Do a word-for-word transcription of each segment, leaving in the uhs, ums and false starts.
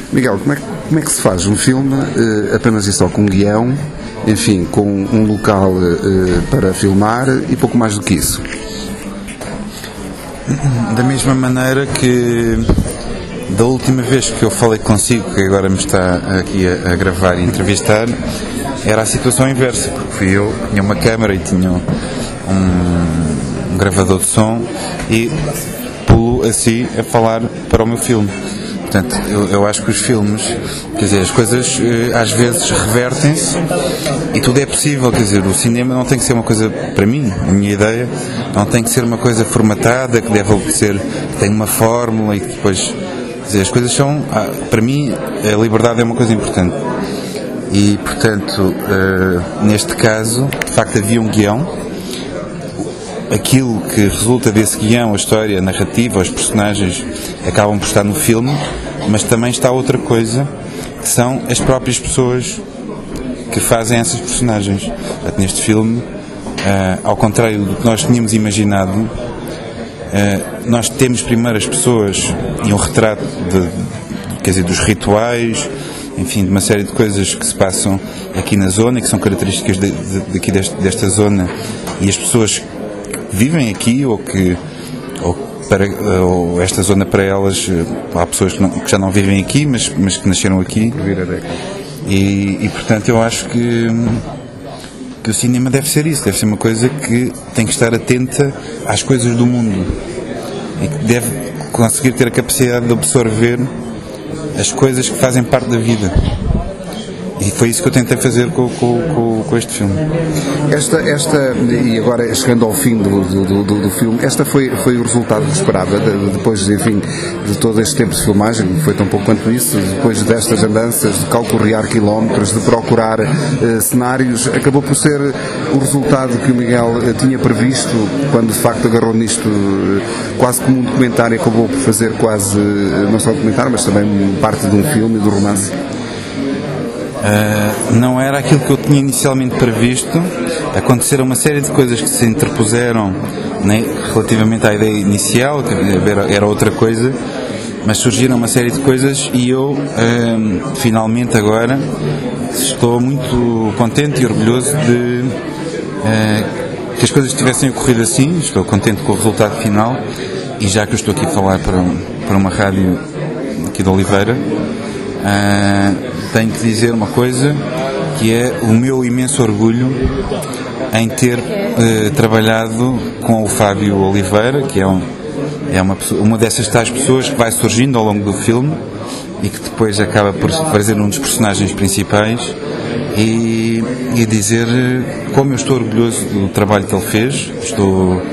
Miguel, como é, que, como é que se faz um filme uh, apenas e só com um guião, enfim, com um local uh, para filmar e pouco mais do que isso? Da mesma maneira que da última vez que eu falei consigo, que agora me está aqui a, a gravar e entrevistar, era a situação inversa, porque fui eu, tinha uma câmara e tinha um, um gravador de som e pulo assim a falar para o meu filme. Portanto, eu, eu acho que os filmes, quer dizer, as coisas eh, às vezes revertem-se e tudo é possível, quer dizer, o cinema não tem que ser uma coisa, para mim, a minha ideia, não tem que ser uma coisa formatada, que deve obedecer, que tem uma fórmula e que depois, quer dizer, as coisas são, para mim, a liberdade é uma coisa importante. E, portanto, eh, neste caso, de facto havia um guião, aquilo que resulta desse guião, a história, a narrativa, os personagens acabam por estar no filme, mas também está outra coisa, que são as próprias pessoas que fazem essas personagens. Portanto, neste filme, uh, ao contrário do que nós tínhamos imaginado, uh, nós temos primeiro as pessoas e um retrato de, quer dizer, dos rituais, enfim, de uma série de coisas que se passam aqui na zona e que são características de, de, daqui deste, desta zona, e as pessoas vivem aqui ou que ou, para, ou esta zona para elas, há pessoas que, não, que já não vivem aqui, mas, mas que nasceram aqui e, e portanto eu acho que que o cinema deve ser isso, deve ser uma coisa que tem que estar atenta às coisas do mundo e que deve conseguir ter a capacidade de absorver as coisas que fazem parte da vida. E foi isso que eu tentei fazer com, com, com, com este filme. Esta, esta, e agora chegando ao fim do, do, do, do filme, esta foi, foi o resultado que esperava, de, depois, enfim, de todo este tempo de filmagem, foi tão pouco quanto isso, depois destas andanças, de calcorrear quilómetros, de procurar uh, cenários, acabou por ser o resultado que o Miguel uh, tinha previsto, quando de facto agarrou nisto uh, quase como um documentário, acabou por fazer quase, uh, não só um documentário, mas também parte de um filme, do romance. Uh, não era aquilo que eu tinha inicialmente previsto. Aconteceram uma série de coisas que se interpuseram, né, relativamente à ideia inicial, que era, era outra coisa, mas surgiram uma série de coisas e eu uh, finalmente agora estou muito contente e orgulhoso de uh, que as coisas tivessem ocorrido assim. Estou contente com o resultado final, e já que eu estou aqui a falar para, para uma rádio aqui de Oliveira, uh, tenho que dizer uma coisa, que é o meu imenso orgulho em ter uh, trabalhado com o Fábio Oliveira, que é, um, é uma, uma dessas tais pessoas que vai surgindo ao longo do filme e que depois acaba por fazer um dos personagens principais, e, e dizer como eu estou orgulhoso do trabalho que ele fez. Estou uh,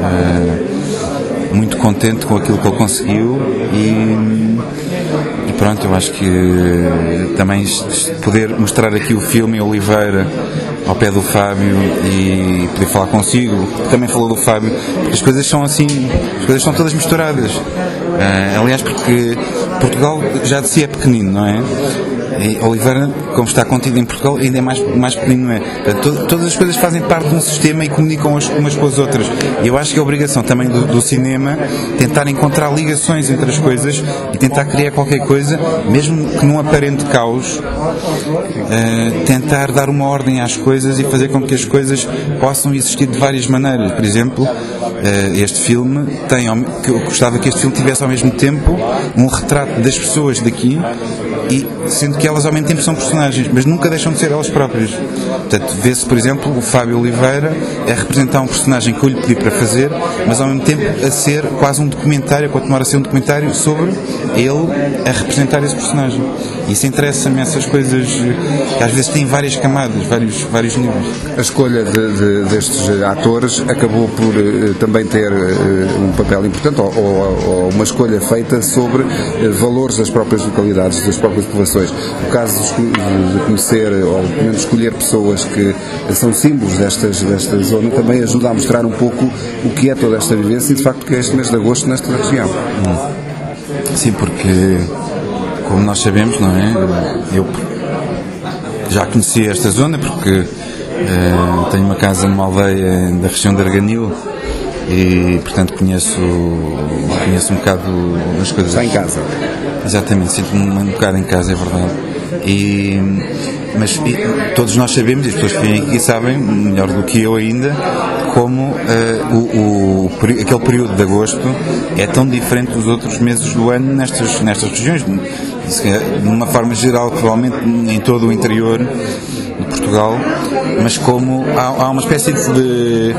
muito contente com aquilo que ele conseguiu e E pronto, eu acho que também poder mostrar aqui o filme em Oliveira, ao pé do Fábio, e poder falar consigo, que também falou do Fábio, porque as coisas são assim, as coisas são todas misturadas. Uh, aliás, porque Portugal já de si é pequenino, não é? E Oliveira, como está contido em Portugal, ainda é mais, mais pequenino, não é? Portanto, todas as coisas fazem parte de um sistema e comunicam umas com as outras. E eu acho que é a obrigação também do, do cinema tentar encontrar ligações entre as coisas e tentar criar qualquer coisa, mesmo que num aparente caos, uh, tentar dar uma ordem às coisas e fazer com que as coisas possam existir de várias maneiras. Por exemplo, uh, este filme tem, que eu gostava que este filme tivesse ao mesmo tempo um retrato das pessoas daqui, e sendo que elas ao mesmo tempo são personagens, mas nunca deixam de ser elas próprias. Portanto, vê-se, por exemplo, o Fábio Oliveira a representar um personagem que eu lhe pedi para fazer, mas ao mesmo tempo a ser quase um documentário, a continuar a ser um documentário sobre ele a representar esse personagem. E isso interessa-me, essas coisas que às vezes têm várias camadas, vários, vários níveis. A escolha de, de, destes atores acabou por uh, também ter uh, um papel importante, ou, ou, ou uma escolha feita sobre uh, valores das próprias localidades, das próprias populações. No caso de conhecer, ou pelo menos escolher pessoas que são símbolos destas, desta zona, também ajuda a mostrar um pouco o que é toda esta vivência e de facto que é este mês de agosto nesta região. Hum. Sim, porque como nós sabemos, não é? Eu já conheci esta zona porque uh, tenho uma casa numa aldeia da região de Arganil e portanto conheço, conheço um bocado as coisas. Está em casa? Exatamente, sinto-me um bocado em casa, é verdade. E, mas e, todos nós sabemos, e as pessoas que vêm aqui sabem, melhor do que eu ainda, como uh, o, o, aquele período de agosto é tão diferente dos outros meses do ano nestas, nestas regiões. De uma forma geral, provavelmente em todo o interior de Portugal, mas como há, há uma espécie de uh,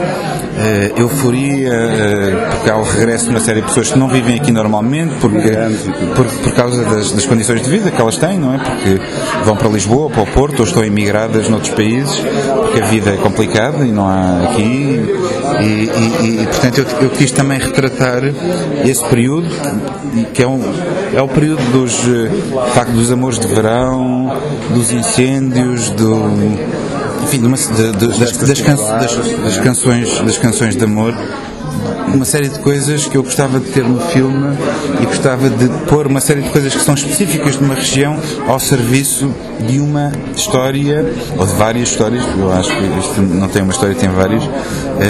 euforia, uh, porque há o regresso de uma série de pessoas que não vivem aqui normalmente, porque, por, por causa das, das condições de vida que elas têm, não é? Porque vão para Lisboa, para o Porto, ou estão imigradas noutros países, porque a vida é complicada e não há aqui, e, e, e portanto eu, eu quis também retratar esse período, que é, um, é o período dos, de facto, dos amores de verão, dos incêndios, do enfim, de uma, de, de, das, das, can, das, das, canções, das canções de amor, uma série de coisas que eu gostava de ter no filme e gostava de pôr uma série de coisas que são específicas de uma região ao serviço de uma história, ou de várias histórias, eu acho que este filme não tem uma história, tem várias, uh,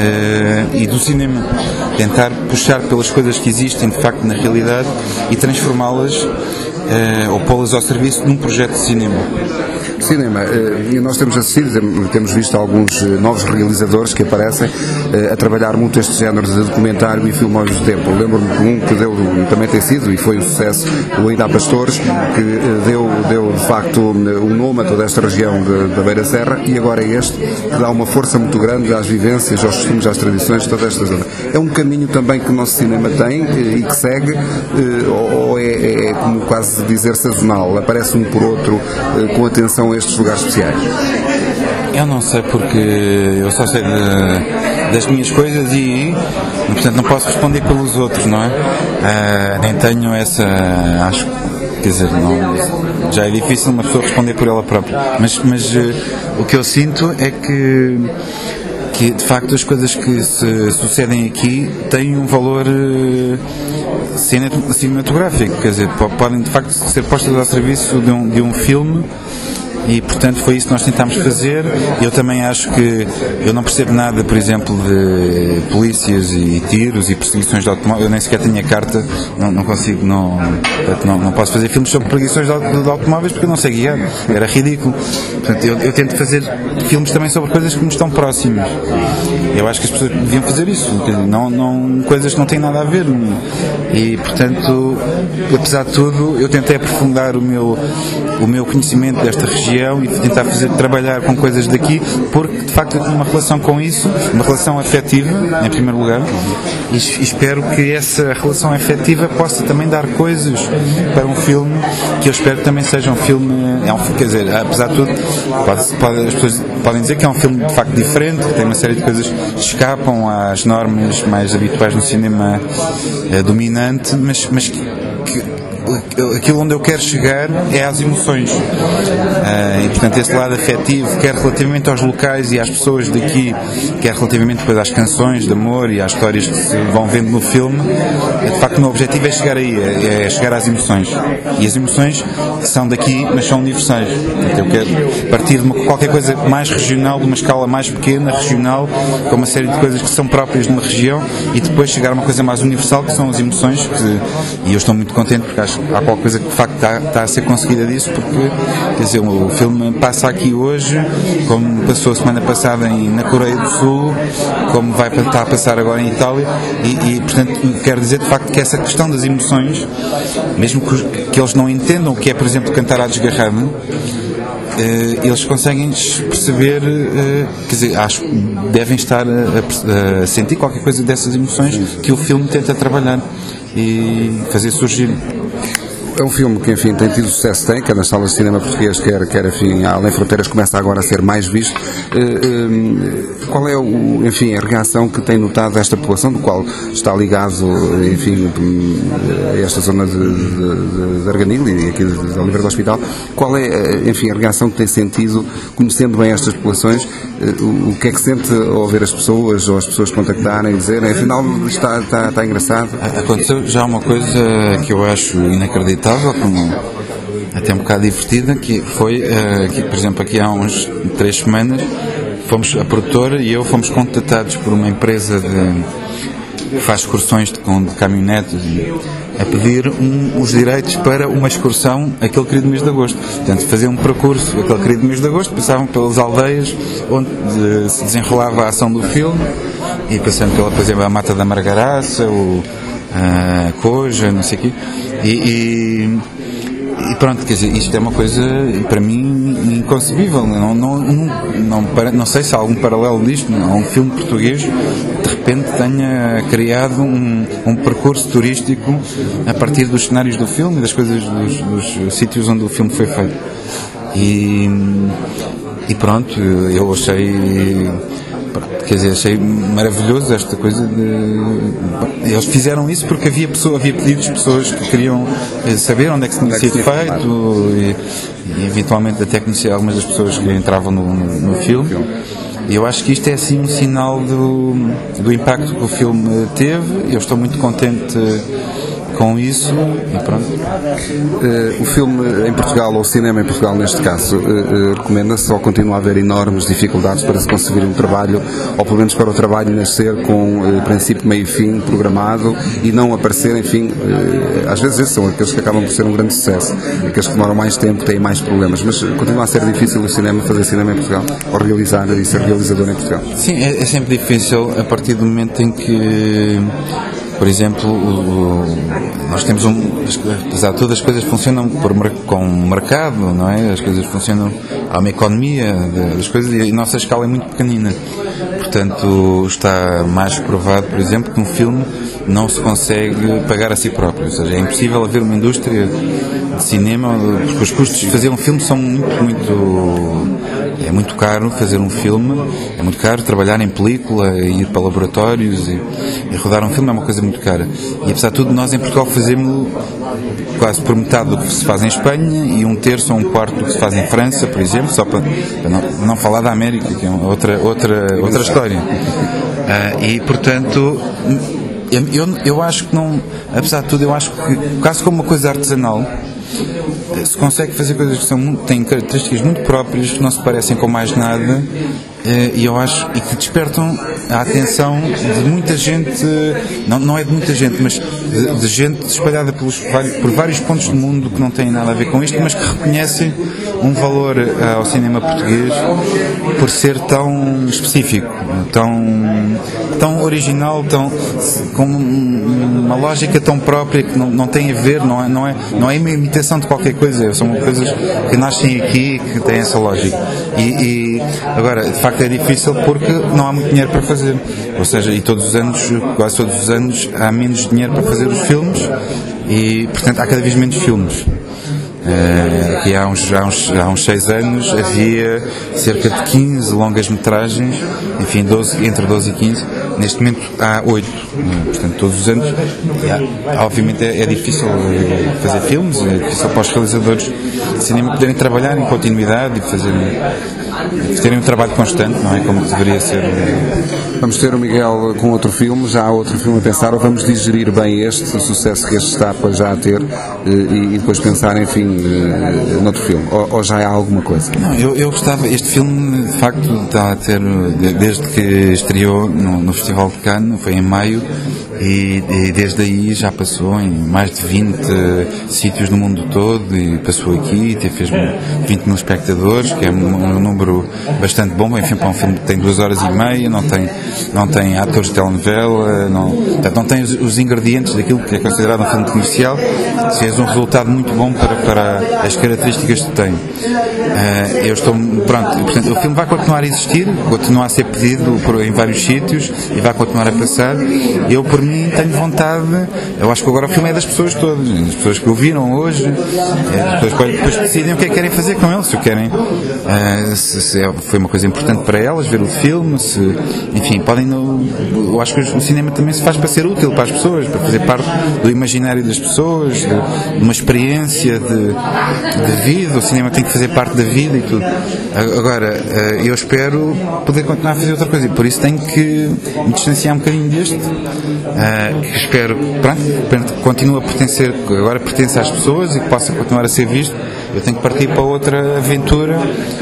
e do cinema. Tentar puxar pelas coisas que existem de facto na realidade e transformá-las uh, ou pô-las ao serviço de um projeto de cinema. Cinema, e nós temos assistido, temos visto alguns novos realizadores que aparecem a trabalhar muito este género de documentário e filme ao mesmo tempo. Lembro-me de um que deu, também tem sido, e foi um sucesso, o Ainda há Pastores, que deu, deu de facto o nome a toda esta região da Beira Serra, e agora é este, que dá uma força muito grande às vivências, aos costumes, às tradições de toda esta zona. É um caminho também que o nosso cinema tem e que segue, ou é, é como quase dizer sazonal, aparece um por outro com atenção a estes lugares especiais? Eu não sei, porque eu só sei de, das minhas coisas e, portanto, não posso responder pelos outros, não é? Uh, nem tenho essa, acho, quer dizer, não, já é difícil uma pessoa responder por ela própria, mas, mas uh, o que eu sinto é que que de facto as coisas que se sucedem aqui têm um valor uh, cinematográfico, quer dizer, podem de facto ser postas ao serviço de um, de um filme. E, portanto, foi isso que nós tentámos fazer. Eu também acho que eu não percebo nada, por exemplo, de polícias e tiros e perseguições de automóveis. Eu nem sequer tenho a carta, não, não consigo, não, não, não posso fazer filmes sobre perseguições de, de automóveis porque eu não sei guiar. Era ridículo. Portanto, eu, eu tento fazer filmes também sobre coisas que me estão próximas. Eu acho que as pessoas deviam fazer isso. Não, não, coisas que não têm nada a ver. E, portanto, apesar de tudo, eu tentei aprofundar o meu, o meu conhecimento desta região e tentar fazer, trabalhar com coisas daqui, porque de facto eu tenho uma relação com isso, uma relação afetiva, em primeiro lugar, e espero que essa relação afetiva possa também dar coisas para um filme que eu espero que também seja um filme, é um, quer dizer, apesar de tudo, pode, pode, as pessoas podem dizer que é um filme de facto diferente, que tem uma série de coisas que escapam às normas mais habituais no cinema é, dominante, mas, mas que, que aquilo onde eu quero chegar é às emoções, uh, e portanto esse lado afetivo, quer relativamente aos locais e às pessoas daqui, quer relativamente depois às canções de amor e às histórias que se vão vendo no filme, de facto o meu objetivo é chegar aí, é, é chegar às emoções, e as emoções são daqui, mas são universais. Portanto, eu quero partir de uma, qualquer coisa mais regional, de uma escala mais pequena, regional, com uma série de coisas que são próprias de uma região, e depois chegar a uma coisa mais universal, que são as emoções, que, e eu estou muito contente porque acho há qualquer coisa que de facto está, está a ser conseguida disso, porque quer dizer, o filme passa aqui hoje, como passou a semana passada em, na Coreia do Sul, como vai estar a passar agora em Itália, e, e portanto quero dizer de facto que essa questão das emoções, mesmo que, que eles não entendam o que é, por exemplo, cantar à desgarrada, Uh, eles conseguem perceber, uh, quer dizer, acho que devem estar a, a sentir qualquer coisa dessas emoções que o filme tenta trabalhar e fazer surgir. É um filme que, enfim, tem tido sucesso, tem, quer nas salas de cinema português, quer, quer enfim, além fronteiras, começa agora a ser mais visto. Qual é, o, enfim, a reação que tem notado desta população, do qual está ligado, enfim, a esta zona de, de, de Arganil e aqui de Oliveira do Hospital? Qual é, enfim, a reação que tem sentido, conhecendo bem estas populações? O que é que sente ao ver as pessoas, ou as pessoas contactarem, dizerem, afinal, está, está, está engraçado? Aconteceu já uma coisa que eu acho inacreditável, como até um bocado divertida, que foi uh, que, por exemplo, aqui há uns três semanas fomos, a produtora e eu fomos contatados por uma empresa de, que faz excursões de, com, de caminhonetes e, a pedir um, os direitos para uma excursão aquele querido mês de agosto. Portanto, fazer um percurso aquele querido mês de agosto, passavam pelas aldeias onde de, se desenrolava a ação do filme, e passando pela, por exemplo, a Mata da Margaraça, o a Coja, não sei o quê, e, e, e pronto, quer dizer, isto é uma coisa para mim inconcebível. Não, não, não, não, não sei se há algum paralelo disto. Há um filme português que de repente tenha criado um, um percurso turístico a partir dos cenários do filme e das coisas dos, dos sítios onde o filme foi feito. E, e pronto, eu achei. Quer dizer, achei maravilhoso esta coisa de... Eles fizeram isso porque havia, pessoa, havia pedidos de pessoas que queriam saber onde é que se tinha sido feito e, e eventualmente até conhecer algumas das pessoas que entravam no, no, no filme. E eu acho que isto é assim um sinal do, do impacto que o filme teve. Eu estou muito contente com isso e pronto. Uh, o filme em Portugal, ou o cinema em Portugal neste caso, uh, uh, recomenda-se, ou continua a haver enormes dificuldades para se conseguir um trabalho, ou pelo menos para o trabalho nascer com uh, princípio, meio e fim programado e não aparecer, enfim, uh, às vezes esses são aqueles que acabam por ser um grande sucesso, aqueles que demoram mais tempo, têm mais problemas, mas continua a ser difícil o cinema, fazer cinema em Portugal, ou realizar e ser realizador em Portugal. Sim, é, é sempre difícil a partir do momento em que, por exemplo, o, o, nós temos um... Apesar de tudo, as coisas funcionam por, com o mercado, não é? As coisas funcionam... Há uma economia das coisas e a nossa escala é muito pequenina. Portanto, está mais provado, por exemplo, que um filme não se consegue pagar a si próprio. Ou seja, é impossível haver uma indústria de cinema, porque os custos de fazer um filme são muito, muito... É muito caro fazer um filme, é muito caro trabalhar em película, ir para laboratórios e, e rodar um filme é uma coisa muito cara. E apesar de tudo, nós em Portugal fazemos quase por metade do que se faz em Espanha e um terço ou um quarto do que se faz em França, por exemplo, só para, para não, não falar da América, que é outra, outra, outra história. Uh, e, portanto, eu, eu acho que não, apesar de tudo, eu acho que quase como uma coisa artesanal, se consegue fazer coisas que são, têm características muito próprias, que não se parecem com mais nada, e eu acho, e que despertam a atenção de muita gente, não, não é de muita gente, mas de, de gente espalhada pelos, por vários pontos do mundo que não têm nada a ver com isto, mas que reconhecem um valor ao cinema português por ser tão específico, tão, tão original, tão, com uma lógica tão própria que não, não tem a ver, não é, não, é, não é uma imitação de qualquer coisa, são coisas que nascem aqui que têm essa lógica. E, e agora, de facto é difícil porque não há muito dinheiro para fazer, ou seja, e todos os anos, quase todos os anos há menos dinheiro para fazer os filmes e, portanto, há cada vez menos filmes. Uh, e há uns, há, uns, há uns seis anos havia cerca de quinze longas-metragens, enfim, doze, entre doze e quinze. Neste momento há oito, portanto, todos os anos. Há, obviamente é, é difícil fazer filmes, é difícil para os realizadores de cinema poderem trabalhar em continuidade e fazerem, terem um trabalho constante, não é? Como deveria ser. Vamos ter o Miguel com outro filme, já há outro filme a pensar, ou vamos digerir bem este, o sucesso que este está para já a ter, e, e depois pensar, enfim, noutro filme, ou, ou já há alguma coisa? Não, eu, eu gostava, este filme de facto está a ter, desde que estreou no, no Festival de Cannes, foi em maio, e, e desde aí já passou em mais de vinte sítios no mundo todo, e passou aqui, e fez vinte mil espectadores, que é um, um número bastante bom, enfim, para um filme que tem duas horas e meia, não tem, não tem atores de telenovela, não, portanto, não tem os, os ingredientes daquilo que é considerado um filme comercial, fez um resultado muito bom para, para as características que tem. Uh, eu estou, pronto, portanto, o filme vai continuar a existir, continua a ser pedido por, em vários sítios e vai continuar a passar. Eu, por mim, tenho vontade, eu acho que agora o filme é das pessoas todas, das pessoas que o viram hoje, é, as pessoas que depois decidem o que é que querem fazer com ele, se o querem, uh, se, se é, foi uma coisa importante para elas ver o filme, se, enfim, podem, no, eu acho que o cinema também se faz para ser útil para as pessoas, para fazer parte do imaginário das pessoas, de, de uma experiência de, de vida. O cinema tem que fazer parte da vida e tudo. Agora, eu espero poder continuar a fazer outra coisa e por isso tenho que me distanciar um bocadinho deste, que espero, pronto, que continue a pertencer, agora pertence às pessoas e que possa continuar a ser visto. Eu tenho que partir para outra aventura.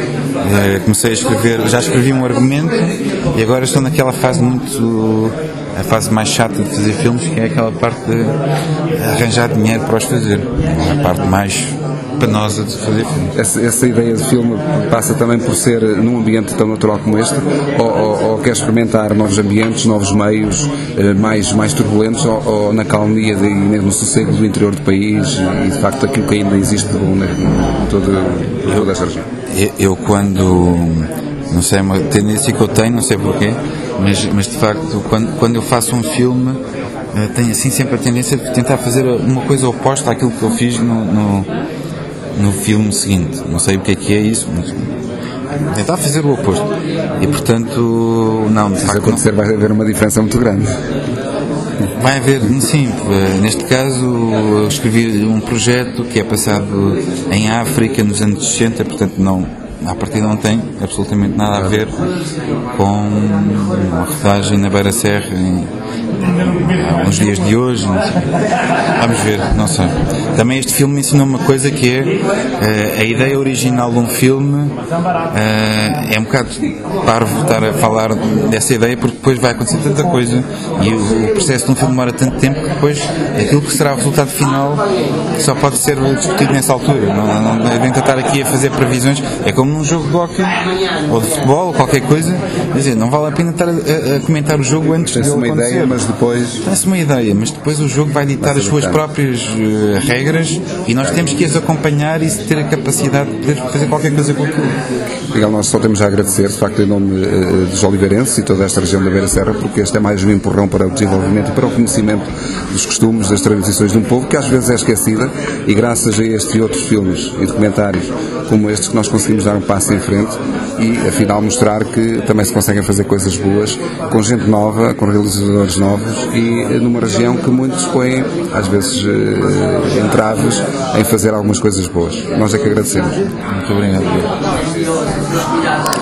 Comecei a escrever, já escrevi um argumento e agora estou naquela fase muito a fase mais chata de fazer filmes, que é aquela parte de arranjar dinheiro para os fazer, a parte mais penosa de fazer filmes. Essa, essa ideia de filme passa também por ser num ambiente tão natural como este, ou, ou, ou quer experimentar novos ambientes, novos meios, eh, mais, mais turbulentos, ou, ou na calmia de, e no sossego do interior do país e de facto aquilo que ainda existe em toda, toda esta região? Eu, eu quando, não sei, uma tendência que eu tenho, não sei porquê, mas, mas de facto quando, quando eu faço um filme tenho assim sempre a tendência de tentar fazer uma coisa oposta àquilo que eu fiz no, no no filme seguinte. Não sei o que é que é isso, mas tentar fazer o oposto. E portanto, não, de se facto, isso acontecer, não vai haver uma diferença muito grande. Vai haver, sim. Neste caso, eu escrevi um projeto que é passado em África nos anos sessenta, portanto, não, à partida não tem absolutamente nada a ver com uma rodagem na Beira Serra em, há uns dias de hoje, não sei. Vamos ver, não sei. Também este filme me ensinou uma coisa que é uh, a ideia original de um filme, uh, é um bocado parvo estar a falar dessa ideia, porque depois vai acontecer tanta coisa e o, o processo de um filme demora tanto tempo que depois aquilo que será o resultado final só pode ser discutido nessa altura. Não, não, não devem estar aqui a fazer previsões. É como num jogo de hóquei ou de futebol ou qualquer coisa, quer dizer, não vale a pena estar a, a comentar o jogo antes de ele uma acontecer. Ideia, mas depois... Tem-se uma ideia, mas depois o jogo vai ditar as suas próprias uh, regras e nós temos que as acompanhar e ter a capacidade de poder fazer qualquer coisa com aquilo. Miguel, nós só temos a agradecer, de facto, em nome uh, dos oliveirenses e toda esta região da Beira Serra, porque este é mais um empurrão para o desenvolvimento e para o conhecimento dos costumes, das tradições de um povo que às vezes é esquecida, e graças a este e outros filmes e documentários como estes que nós conseguimos dar um passo em frente e afinal mostrar que também se conseguem fazer coisas boas com gente nova, com realizadores novos e numa região que muitos põem às vezes uh, entraves em fazer algumas coisas boas. Nós é que agradecemos. Muito obrigado.